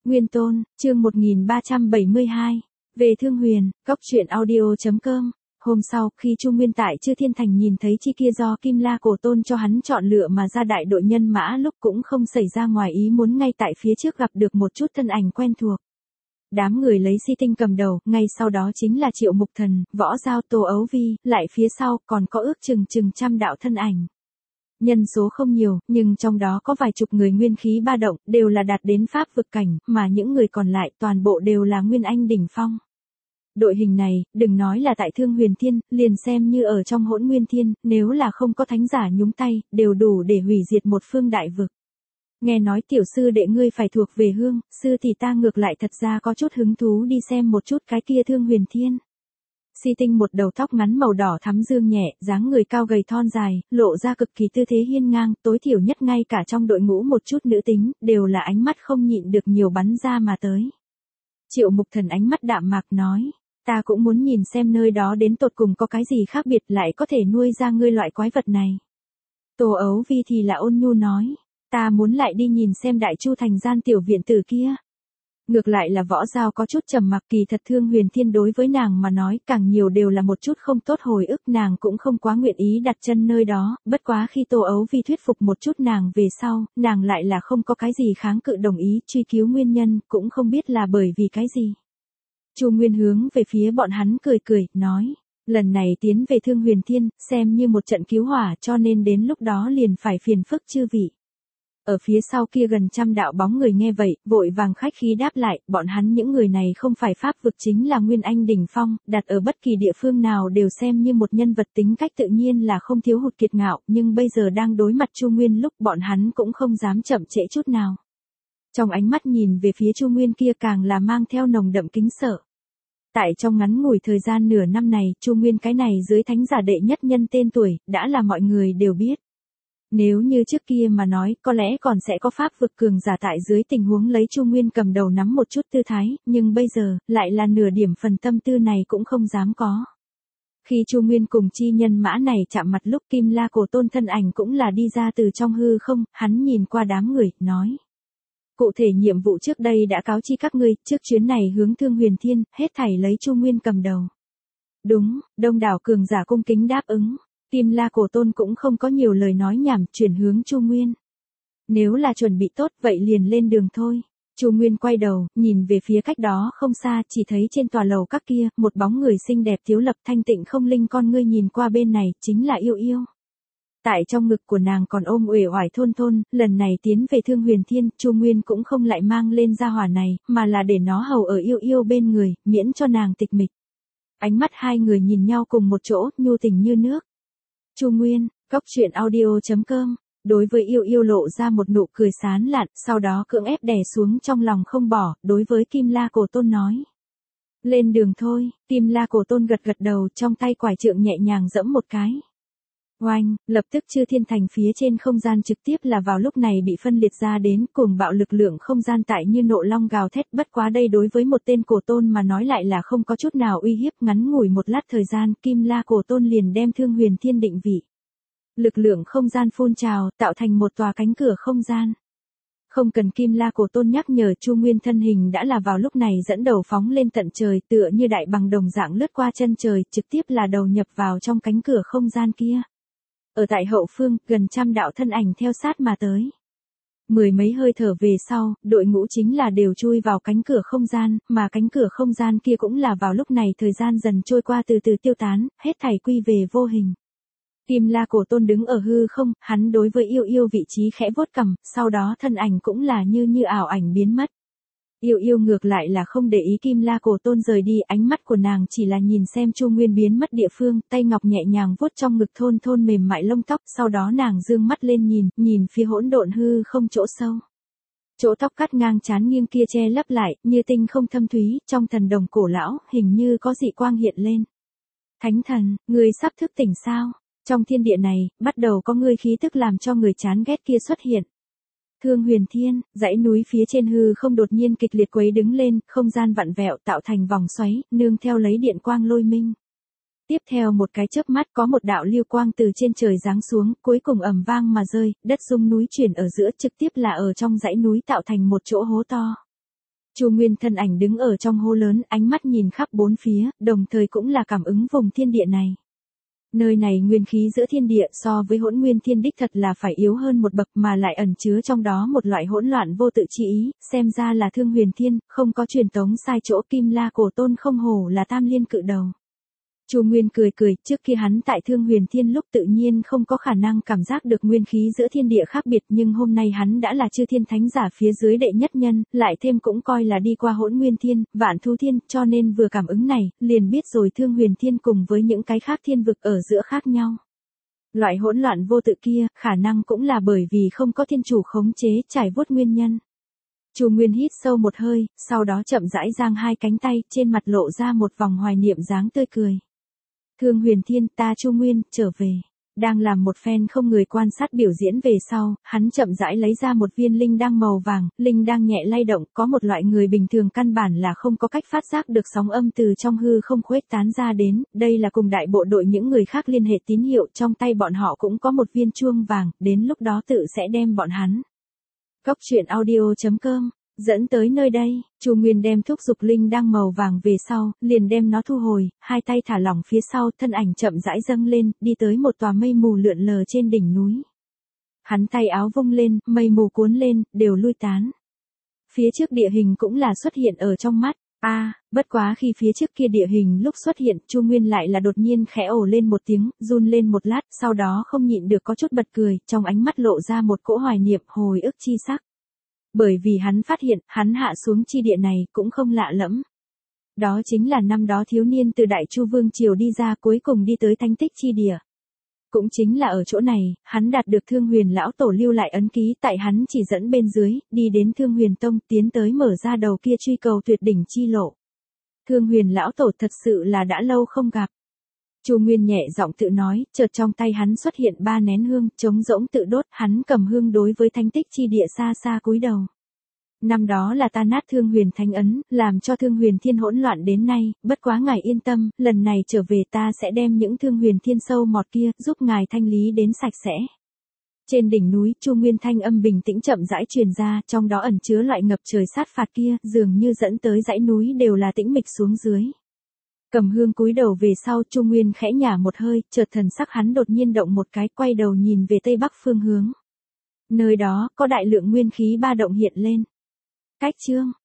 Nguyên Tôn, chương 1372. Về Thương Huyền, Cốc truyện audio.com. Hôm sau, khi Chu Nguyên tại Chư Thiên Thành nhìn thấy chi kia do Kim La Cổ Tôn cho hắn chọn lựa mà ra đại đội nhân mã lúc cũng không xảy ra ngoài ý muốn ngay tại phía trước gặp được một chút thân ảnh quen thuộc. Đám người lấy Si Tinh cầm đầu, ngay sau đó chính là Triệu Mục Thần, Võ Giao, Tô Ấu Vi, lại phía sau còn có ước chừng trăm đạo thân ảnh. Nhân số không nhiều, nhưng trong đó có vài chục người nguyên khí ba động, đều là đạt đến pháp vực cảnh, mà những người còn lại toàn bộ đều là nguyên anh đỉnh phong. Đội hình này, đừng nói là tại Thương Huyền Thiên, liền xem như ở trong Hỗn Nguyên Thiên, nếu là không có thánh giả nhúng tay, đều đủ để hủy diệt một phương đại vực. Nghe nói tiểu sư đệ ngươi phải thuộc về hương, sư thì ta ngược lại thật ra có chút hứng thú đi xem một chút cái kia Thương Huyền Thiên. Si Tinh một đầu tóc ngắn màu đỏ thắm dương nhẹ, dáng người cao gầy thon dài, lộ ra cực kỳ tư thế hiên ngang, tối thiểu nhất ngay cả trong đội ngũ một chút nữ tính, đều là ánh mắt không nhịn được nhiều bắn ra mà tới. Triệu Mục Thần ánh mắt đạm mạc nói, ta cũng muốn nhìn xem nơi đó đến tột cùng có cái gì khác biệt lại có thể nuôi ra ngươi loại quái vật này. Tô Ấu Vi thì là ôn nhu nói, ta muốn lại đi nhìn xem Đại Chu thành gian tiểu viện tử kia. Ngược lại là Võ Giao có chút trầm mặc, kỳ thật Thương Huyền Thiên đối với nàng mà nói càng nhiều đều là một chút không tốt hồi ức, nàng cũng không quá nguyện ý đặt chân nơi đó, bất quá khi Tô Ấu Vi thuyết phục một chút nàng về sau, nàng lại là không có cái gì kháng cự đồng ý truy cứu nguyên nhân, cũng không biết là bởi vì cái gì. Chu Nguyên hướng về phía bọn hắn cười cười, nói, lần này tiến về Thương Huyền Thiên, xem như một trận cứu hỏa cho nên đến lúc đó liền phải phiền phức chư vị. Ở phía sau kia gần trăm đạo bóng người nghe vậy, vội vàng khách khí đáp lại, bọn hắn những người này không phải pháp vực chính là nguyên anh đỉnh phong, đặt ở bất kỳ địa phương nào đều xem như một nhân vật tính cách tự nhiên là không thiếu hụt kiệt ngạo, nhưng bây giờ đang đối mặt Chu Nguyên lúc bọn hắn cũng không dám chậm trễ chút nào. Trong ánh mắt nhìn về phía Chu Nguyên kia càng là mang theo nồng đậm kính sợ. Tại trong ngắn ngủi thời gian nửa năm này, Chu Nguyên cái này dưới thánh giả đệ nhất nhân tên tuổi, đã là mọi người đều biết. Nếu như trước kia mà nói, có lẽ còn sẽ có pháp vực cường giả tại dưới tình huống lấy Chu Nguyên cầm đầu nắm một chút tư thái, nhưng bây giờ, lại là nửa điểm phần tâm tư này cũng không dám có. Khi Chu Nguyên cùng chi nhân mã này chạm mặt lúc Kim La Cổ Tôn thân ảnh cũng là đi ra từ trong hư không, hắn nhìn qua đám người, nói. Cụ thể nhiệm vụ trước đây đã cáo chi các ngươi, trước chuyến này hướng Thương Huyền Thiên, hết thảy lấy Chu Nguyên cầm đầu. Đúng, đông đảo cường giả cung kính đáp ứng. Kim La Cổ Tôn cũng không có nhiều lời nói nhảm, chuyển hướng Chu Nguyên. Nếu là chuẩn bị tốt vậy liền lên đường thôi. Chu Nguyên quay đầu, nhìn về phía cách đó không xa, chỉ thấy trên tòa lầu các kia, một bóng người xinh đẹp thiếu lập thanh tịnh không linh con ngươi nhìn qua bên này, chính là Yêu Yêu. Tại trong ngực của nàng còn ôm uể oải thôn thôn, lần này tiến về Thương Huyền Thiên, Chu Nguyên cũng không lại mang lên gia hỏa này, mà là để nó hầu ở Yêu Yêu bên người, miễn cho nàng tịch mịch. Ánh mắt hai người nhìn nhau cùng một chỗ, nhu tình như nước. Chu Nguyên, Cốc truyện audio.com, đối với Yêu Yêu lộ ra một nụ cười sán lạn, sau đó cưỡng ép đè xuống trong lòng không bỏ, đối với Kim La Cổ Tôn nói. Lên đường thôi, Kim La Cổ Tôn gật gật đầu, trong tay quải trượng nhẹ nhàng giẫm một cái. Oanh, lập tức Chư Thiên Thành phía trên không gian trực tiếp là vào lúc này bị phân liệt ra đến, cuồng bạo lực lượng không gian tại như nộ long gào thét, bất quá đây đối với một tên Cổ Tôn mà nói lại là không có chút nào uy hiếp, ngắn ngủi một lát thời gian, Kim La Cổ Tôn liền đem Thương Huyền Thiên định vị. Lực lượng không gian phun trào, tạo thành một tòa cánh cửa không gian. Không cần Kim La Cổ Tôn nhắc nhở, Chu Nguyên thân hình đã là vào lúc này dẫn đầu phóng lên tận trời, tựa như đại bằng đồng dạng lướt qua chân trời, trực tiếp là đầu nhập vào trong cánh cửa không gian kia. Ở tại hậu phương, gần trăm đạo thân ảnh theo sát mà tới. Mười mấy hơi thở về sau, đội ngũ chính là đều chui vào cánh cửa không gian, mà cánh cửa không gian kia cũng là vào lúc này thời gian dần trôi qua từ từ tiêu tán, hết thảy quy về vô hình. Kim La Cổ Tôn đứng ở hư không, hắn đối với Yêu Yêu vị trí khẽ vuốt cằm, sau đó thân ảnh cũng là như ảo ảnh biến mất. Yêu Yêu ngược lại là không để ý Kim La Cổ Tôn rời đi, ánh mắt của nàng chỉ là nhìn xem Chu Nguyên biến mất địa phương, tay ngọc nhẹ nhàng vuốt trong ngực thôn thôn mềm mại lông tóc, sau đó nàng dương mắt lên nhìn phía hỗn độn hư không chỗ sâu. Chỗ tóc cắt ngang trán nghiêng kia che lấp lại, như tinh không thâm thúy, trong thần đồng cổ lão, hình như có dị quang hiện lên. Thánh thần, người sắp thức tỉnh sao? Trong thiên địa này, bắt đầu có ngươi khí tức làm cho người chán ghét kia xuất hiện. Thương Huyền Thiên, dãy núi phía trên hư không đột nhiên kịch liệt quấy đứng lên, không gian vặn vẹo tạo thành vòng xoáy, nương theo lấy điện quang lôi minh. Tiếp theo một cái chớp mắt có một đạo lưu quang từ trên trời giáng xuống, cuối cùng ầm vang mà rơi, đất rung núi chuyển ở giữa, trực tiếp là ở trong dãy núi tạo thành một chỗ hố to. Chu Nguyên thân ảnh đứng ở trong hố lớn, ánh mắt nhìn khắp bốn phía, đồng thời cũng là cảm ứng vùng thiên địa này. Nơi này nguyên khí giữa thiên địa so với Hỗn Nguyên Thiên đích thật là phải yếu hơn một bậc, mà lại ẩn chứa trong đó một loại hỗn loạn vô tự chi ý, xem ra là Thương Huyền Thiên, không có truyền tống sai chỗ, Kim La Cổ Tôn không hổ là Tam Liên cự đầu. Chu Nguyên cười cười, trước kia hắn tại Thương Huyền Thiên lúc tự nhiên không có khả năng cảm giác được nguyên khí giữa thiên địa khác biệt, nhưng hôm nay hắn đã là chư thiên thánh giả phía dưới đệ nhất nhân, lại thêm cũng coi là đi qua Hỗn Nguyên Thiên, Vạn Thú Thiên, cho nên vừa cảm ứng này, liền biết rồi Thương Huyền Thiên cùng với những cái khác thiên vực ở giữa khác nhau. Loại hỗn loạn vô tự kia, khả năng cũng là bởi vì không có thiên chủ khống chế, trải vuốt nguyên nhân. Chu Nguyên hít sâu một hơi, sau đó chậm rãi giang hai cánh tay, trên mặt lộ ra một vòng hoài niệm dáng tươi cười. Thương Huyền Thiên, ta Chu Nguyên, trở về. Đang làm một phen không người quan sát biểu diễn về sau, hắn chậm rãi lấy ra một viên linh đăng màu vàng, linh đăng nhẹ lay động, có một loại người bình thường căn bản là không có cách phát giác được sóng âm từ trong hư không khuếch tán ra đến, đây là cùng đại bộ đội những người khác liên hệ tín hiệu, trong tay bọn họ cũng có một viên chuông vàng, đến lúc đó tự sẽ đem bọn hắn. Cốc truyện audio.com dẫn tới nơi đây, Chu Nguyên đem thúc dục linh đăng màu vàng về sau, liền đem nó thu hồi, hai tay thả lỏng phía sau, thân ảnh chậm rãi dâng lên, đi tới một tòa mây mù lượn lờ trên đỉnh núi. Hắn tay áo vung lên, mây mù cuốn lên, đều lui tán. Phía trước địa hình cũng là xuất hiện ở trong mắt. Bất quá khi phía trước kia địa hình lúc xuất hiện, Chu Nguyên lại là đột nhiên khẽ ồ lên một tiếng, run lên một lát, sau đó không nhịn được có chút bật cười, trong ánh mắt lộ ra một cỗ hoài niệm, hồi ức chi sắc. Bởi vì hắn phát hiện, hắn hạ xuống chi địa này cũng không lạ lẫm. Đó chính là năm đó thiếu niên từ Đại Chu Vương Triều đi ra, cuối cùng đi tới Thánh Tích chi địa. Cũng chính là ở chỗ này, hắn đạt được Thương Huyền lão tổ lưu lại ấn ký, tại hắn chỉ dẫn bên dưới, đi đến Thương Huyền Tông, tiến tới mở ra đầu kia truy cầu tuyệt đỉnh chi lộ. Thương Huyền lão tổ thật sự là đã lâu không gặp. Chu Nguyên nhẹ giọng tự nói, chợt trong tay hắn xuất hiện 3 nén hương, trống rỗng tự đốt, hắn cầm hương đối với Thánh Tích chi địa xa xa cúi đầu. Năm đó là ta nát Thương Huyền Thánh ấn, làm cho Thương Huyền Thiên hỗn loạn đến nay, bất quá ngài yên tâm, lần này trở về ta sẽ đem những Thương Huyền Thiên sâu mọt kia, giúp ngài thanh lý đến sạch sẽ. Trên đỉnh núi, Chu Nguyên thanh âm bình tĩnh chậm rãi truyền ra, trong đó ẩn chứa loại ngập trời sát phạt kia, dường như dẫn tới dãy núi đều là tĩnh mịch xuống dưới. Cầm hương cúi đầu về sau, Chu Nguyên khẽ nhả một hơi, chợt thần sắc hắn đột nhiên động một cái, quay đầu nhìn về tây bắc phương hướng. Nơi đó, có đại lượng nguyên khí ba động hiện lên. Cách chương